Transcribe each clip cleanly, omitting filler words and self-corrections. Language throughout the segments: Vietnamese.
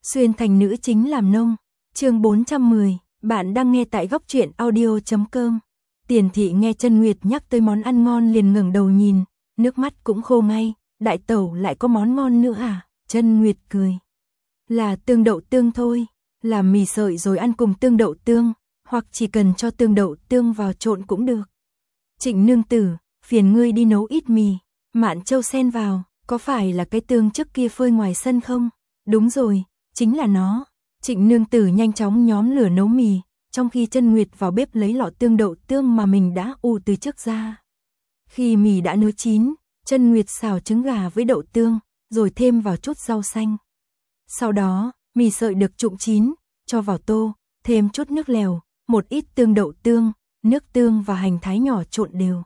Xuyên thành nữ chính làm nông. Chương 410, bạn đang nghe tại góc truyện audio.com. Tiền thị nghe Chân Nguyệt nhắc tới món ăn ngon liền ngẩng đầu nhìn, nước mắt cũng khô ngay, đại tẩu lại có món ngon nữa à? Chân Nguyệt cười. Là tương đậu tương thôi, làm mì sợi rồi ăn cùng tương đậu tương, hoặc chỉ cần cho tương đậu tương vào trộn cũng được. Trịnh nương tử, phiền ngươi đi nấu ít mì. Mạn Châu xen vào, có phải là cái tương trước kia phơi ngoài sân không? Đúng rồi, chính là nó. Trịnh nương tử nhanh chóng nhóm lửa nấu mì, trong khi Chân Nguyệt vào bếp lấy lọ tương đậu tương mà mình đã ủ từ trước ra. Khi mì đã nấu chín, Chân Nguyệt xào trứng gà với đậu tương, rồi thêm vào chút rau xanh. Sau đó, mì sợi được trụng chín, cho vào tô, thêm chút nước lèo, một ít tương đậu tương, nước tương và hành thái nhỏ trộn đều.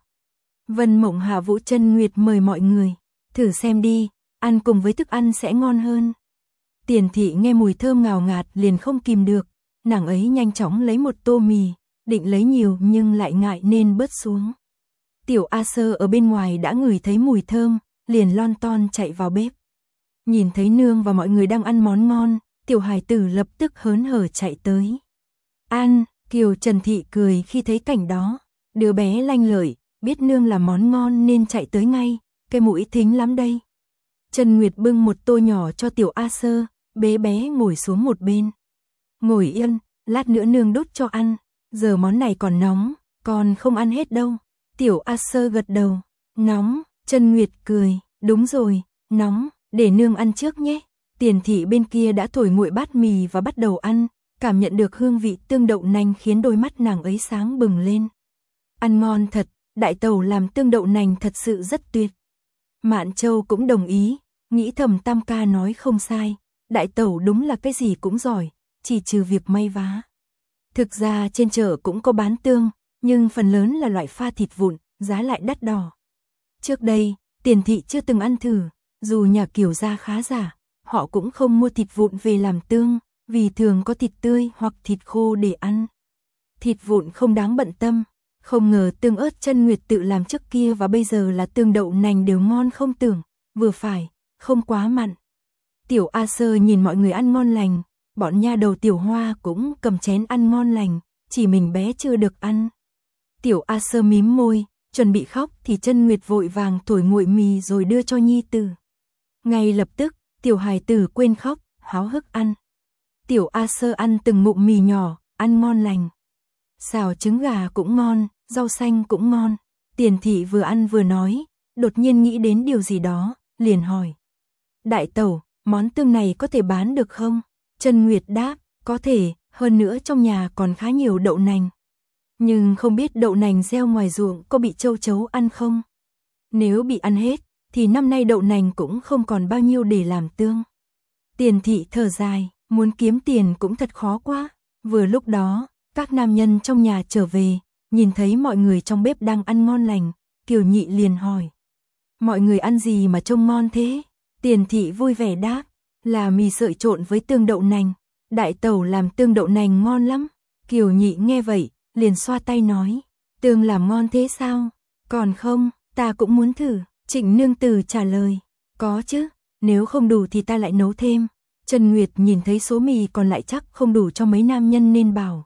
Vân Mộng hạ vũ Chân Nguyệt mời mọi người, thử xem đi, ăn cùng với thức ăn sẽ ngon hơn. Tiền thị nghe mùi thơm ngào ngạt liền không kìm được, nàng ấy nhanh chóng lấy một tô mì, định lấy nhiều nhưng lại ngại nên bớt xuống. Tiểu A Sơ ở bên ngoài đã ngửi thấy mùi thơm, liền lon ton chạy vào bếp. Nhìn thấy nương và mọi người đang ăn món ngon, tiểu hài tử lập tức hớn hở chạy tới. Ăn, Kiều Trần Thị cười khi thấy cảnh đó, đứa bé lanh lợi, biết nương làm món ngon nên chạy tới ngay, cái mũi thính lắm đây. Trần Nguyệt bưng một tô nhỏ cho tiểu A Sơ, bé bé ngồi xuống một bên. Ngồi yên, lát nữa nương đút cho ăn, giờ món này còn nóng, con không ăn hết đâu. Tiểu A Sơ gật đầu, nóng, Trần Nguyệt cười, đúng rồi, nóng, để nương ăn trước nhé. Tiền thị bên kia đã thổi nguội bát mì và bắt đầu ăn, cảm nhận được hương vị tương đậu nành khiến đôi mắt nàng ấy sáng bừng lên. Ăn ngon thật, đại tẩu làm tương đậu nành thật sự rất tuyệt. Mạn Châu cũng đồng ý, nghĩ thầm Tam ca nói không sai, đại tẩu đúng là cái gì cũng giỏi, chỉ trừ việc may vá. Thực ra trên chợ cũng có bán tương, nhưng phần lớn là loại pha thịt vụn, giá lại đắt đỏ. Trước đây, Tiền thị chưa từng ăn thử, dù nhà Kiều gia khá giả, họ cũng không mua thịt vụn về làm tương, vì thường có thịt tươi hoặc thịt khô để ăn. Thịt vụn không đáng bận tâm, không ngờ tương ớt Chân Nguyệt tự làm trước kia và bây giờ là tương đậu nành đều ngon không tưởng, vừa phải, không quá mặn. Tiểu A Sơ nhìn mọi người ăn ngon lành, bọn nha đầu Tiểu Hoa cũng cầm chén ăn ngon lành, chỉ mình bé chưa được ăn. Tiểu A Sơ mím môi, chuẩn bị khóc thì Chân Nguyệt vội vàng thổi nguội mì rồi đưa cho nhi tử. Ngay lập tức, tiểu hài tử quên khóc, háo hức ăn. Tiểu A Sơ ăn từng ngụm mì nhỏ, ăn ngon lành. Xào trứng gà cũng ngon, rau xanh cũng ngon. Tiền thị vừa ăn vừa nói, đột nhiên nghĩ đến điều gì đó, liền hỏi. Đại tẩu, món tương này có thể bán được không? Chân Nguyệt đáp, có thể, hơn nữa trong nhà còn khá nhiều đậu nành. Nhưng không biết đậu nành gieo ngoài ruộng có bị châu chấu ăn không? Nếu bị ăn hết, thì năm nay đậu nành cũng không còn bao nhiêu để làm tương. Tiền thị thở dài, muốn kiếm tiền cũng thật khó quá. Vừa lúc đó, các nam nhân trong nhà trở về, nhìn thấy mọi người trong bếp đang ăn ngon lành, Kiều Nhị liền hỏi. Mọi người ăn gì mà trông ngon thế? Tiền thị vui vẻ đáp, là mì sợi trộn với tương đậu nành. Đại tẩu làm tương đậu nành ngon lắm. Kiều Nhị nghe vậy, liền xoa tay nói, tương làm ngon thế sao? Còn không, ta cũng muốn thử. Trịnh nương tử trả lời, có chứ, nếu không đủ thì ta lại nấu thêm. Trần Nguyệt nhìn thấy số mì còn lại chắc không đủ cho mấy nam nhân nên bảo.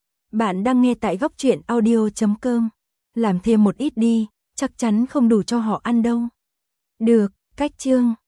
Bạn đang nghe tại góc truyện audio.com, làm thêm một ít đi, chắc chắn không đủ cho họ ăn đâu. Được, cách chương.